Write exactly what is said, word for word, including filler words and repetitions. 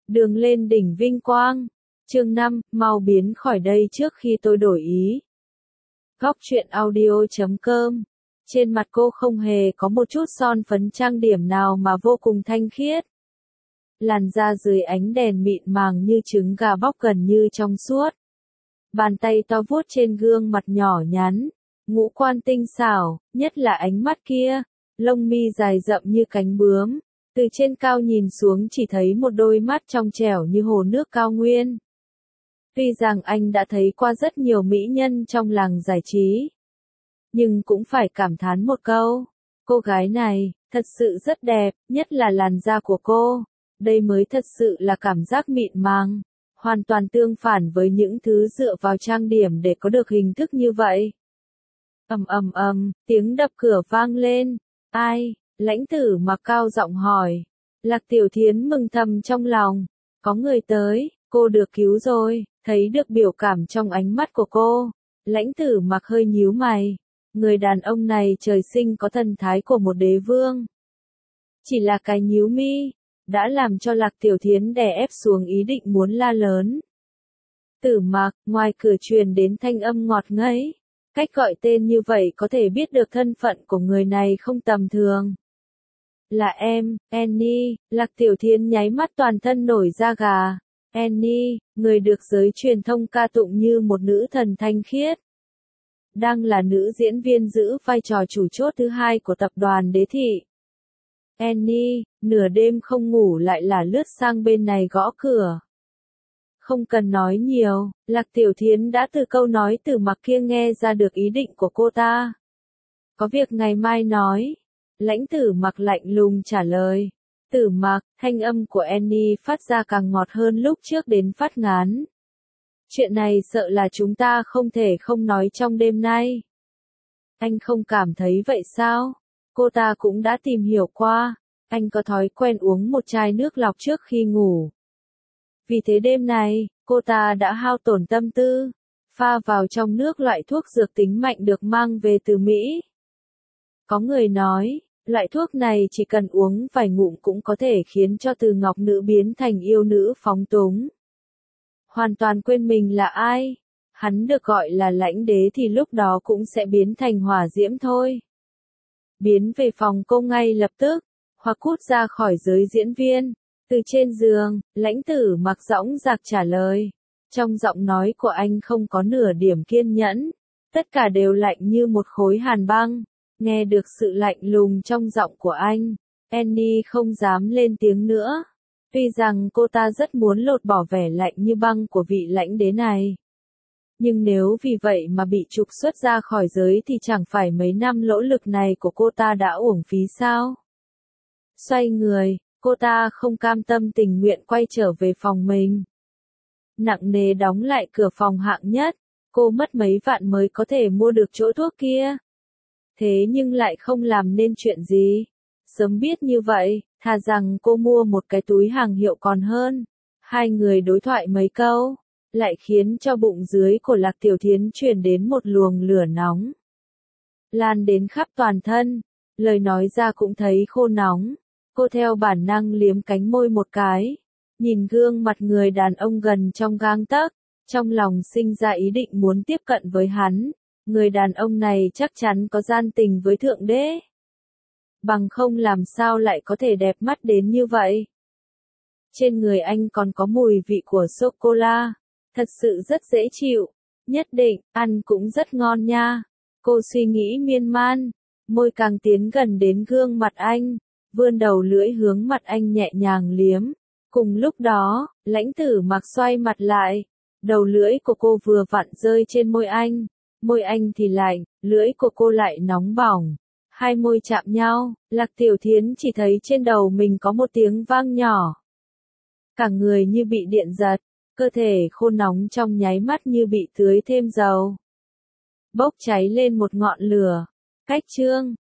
Đường lên đỉnh vinh quang. Chương năm, mau biến khỏi đây trước khi tôi đổi ý. Góc truyện audio chấm com. Trên mặt cô không hề có một chút son phấn trang điểm nào mà vô cùng thanh khiết. Làn da dưới ánh đèn mịn màng như trứng gà bóc gần như trong suốt. Bàn tay to vuốt trên gương mặt nhỏ nhắn, ngũ quan tinh xảo, nhất là ánh mắt kia, lông mi dài rậm như cánh bướm. Từ trên cao nhìn xuống chỉ thấy một đôi mắt trong trẻo như hồ nước cao nguyên. Tuy rằng anh đã thấy qua rất nhiều mỹ nhân trong làng giải trí, nhưng cũng phải cảm thán một câu, cô gái này, thật sự rất đẹp, nhất là làn da của cô. Đây mới thật sự là cảm giác mịn màng, hoàn toàn tương phản với những thứ dựa vào trang điểm để có được hình thức như vậy. Ầm ầm ầm, tiếng đập cửa vang lên. Ai? Lãnh Tử Mặc cao giọng hỏi. Lạc Tiểu Thiến mừng thầm trong lòng. Có người tới, cô được cứu rồi. Thấy được biểu cảm trong ánh mắt của cô, Lãnh Tử Mặc hơi nhíu mày. Người đàn ông này trời sinh có thần thái của một đế vương. Chỉ là cái nhíu mi, đã làm cho Lạc Tiểu Thiến đè ép xuống ý định muốn la lớn. Tử Mặc, ngoài cửa truyền đến thanh âm ngọt ngấy. Cách gọi tên như vậy có thể biết được thân phận của người này không tầm thường. Là em, Annie. Lạc Tiểu Thiến nháy mắt toàn thân nổi da gà. Annie, người được giới truyền thông ca tụng như một nữ thần thanh khiết. Đang là nữ diễn viên giữ vai trò chủ chốt thứ hai của tập đoàn Đế Thị. Annie, nửa đêm không ngủ lại là lướt sang bên này gõ cửa. Không cần nói nhiều, Lạc Tiểu Thiến đã từ câu nói Tử Mặc kia nghe ra được ý định của cô ta. Có việc ngày mai nói. Lãnh Tử Mặc lạnh lùng trả lời. Tử Mặc, thanh âm của Annie phát ra càng ngọt hơn lúc trước đến phát ngán. Chuyện này sợ là chúng ta không thể không nói trong đêm nay. Anh không cảm thấy vậy sao? Cô ta cũng đã tìm hiểu qua. Anh có thói quen uống một chai nước lọc trước khi ngủ. Vì thế đêm này, cô ta đã hao tổn tâm tư, pha vào trong nước loại thuốc dược tính mạnh được mang về từ Mỹ. Có người nói, loại thuốc này chỉ cần uống vài ngụm cũng có thể khiến cho từ ngọc nữ biến thành yêu nữ phóng túng. Hoàn toàn quên mình là ai, hắn được gọi là Lãnh Đế thì lúc đó cũng sẽ biến thành hỏa diễm thôi. Biến về phòng cô ngay lập tức, hoặc cút ra khỏi giới diễn viên. Từ trên giường, Lãnh Tử Mặc dõng dạc trả lời. Trong giọng nói của anh không có nửa điểm kiên nhẫn. Tất cả đều lạnh như một khối hàn băng. Nghe được sự lạnh lùng trong giọng của anh, Annie không dám lên tiếng nữa. Tuy rằng cô ta rất muốn lột bỏ vẻ lạnh như băng của vị Lãnh Đế này. Nhưng nếu vì vậy mà bị trục xuất ra khỏi giới thì chẳng phải mấy năm nỗ lực này của cô ta đã uổng phí sao? Xoay người, cô ta không cam tâm tình nguyện quay trở về phòng mình. Nặng nề đóng lại cửa phòng hạng nhất, cô mất mấy vạn mới có thể mua được chỗ thuốc kia. Thế nhưng lại không làm nên chuyện gì. Sớm biết như vậy, thà rằng cô mua một cái túi hàng hiệu còn hơn. Hai người đối thoại mấy câu, lại khiến cho bụng dưới của Lạc Tiểu Thiến truyền đến một luồng lửa nóng. Lan đến khắp toàn thân, lời nói ra cũng thấy khô nóng. Cô theo bản năng liếm cánh môi một cái, nhìn gương mặt người đàn ông gần trong gang tấc, trong lòng sinh ra ý định muốn tiếp cận với hắn. Người đàn ông này chắc chắn có gian tình với Thượng Đế. Bằng không làm sao lại có thể đẹp mắt đến như vậy. Trên người anh còn có mùi vị của sô-cô-la, thật sự rất dễ chịu, nhất định, ăn cũng rất ngon nha. Cô suy nghĩ miên man, môi càng tiến gần đến gương mặt anh. Vươn đầu lưỡi hướng mặt anh nhẹ nhàng liếm. Cùng lúc đó, Lãnh Tử Mặc xoay mặt lại. Đầu lưỡi của cô vừa vặn rơi trên môi anh. Môi anh thì lạnh, lưỡi của cô lại nóng bỏng. Hai môi chạm nhau, Lạc Tiểu Thiến chỉ thấy trên đầu mình có một tiếng vang nhỏ. Cả người như bị điện giật, cơ thể khô nóng trong nháy mắt như bị tưới thêm dầu. Bốc cháy lên một ngọn lửa. Cách chương